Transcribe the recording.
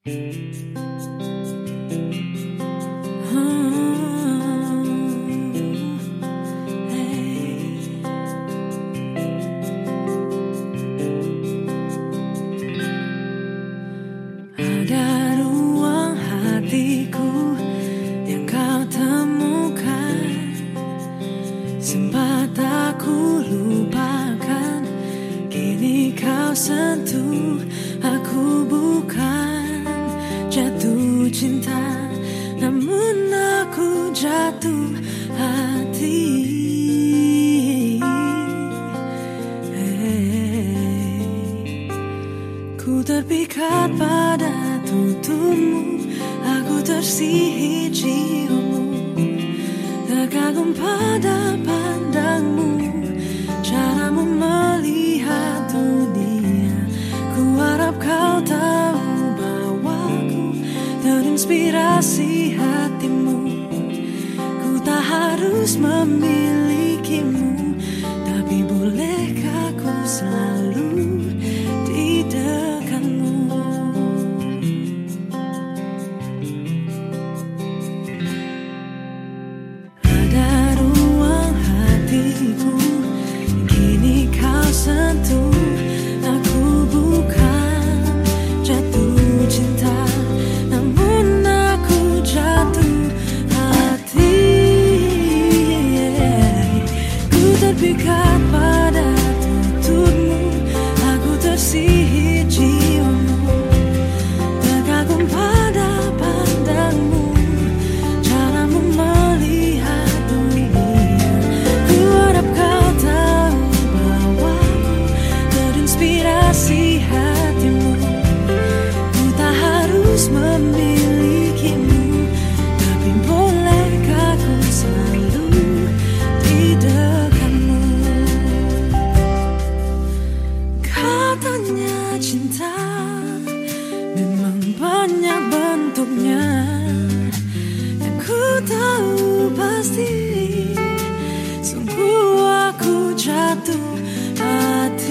Ada ruang hatiku yang kau temukan, sempat aku lupakan, kini kau sentuh. Aku bukan jatuh cinta, namun aku jatuh hati. Ku terpikat pada tuturmu, aku tersihir ciummu, terkagum pada pandangmu, caramu melihat dunia. Ku harap kau tahu bahwa ku terinspirasi hatimu. Ku tak harus memilikimu, tapi bolehkah ku selalu di dekatmu. Ada ruang hatiku, kini kau sentuh. Aku bukan jatuh cinta, namun aku jatuh hati. Ku terpikat pada tuturmu, aku tersihir jiwamu, terkagum pada pandangmu, caramu melihat dunia. Ku harap kau tahu bahwa ku terinspirasi hatimu. Ku tak harus memilikimu, tapi bolehkah ku selalu di dekatmu. Katanya cinta memang banyak bentuknya, yang ku tahu pasti sungguh aku jatuh hati.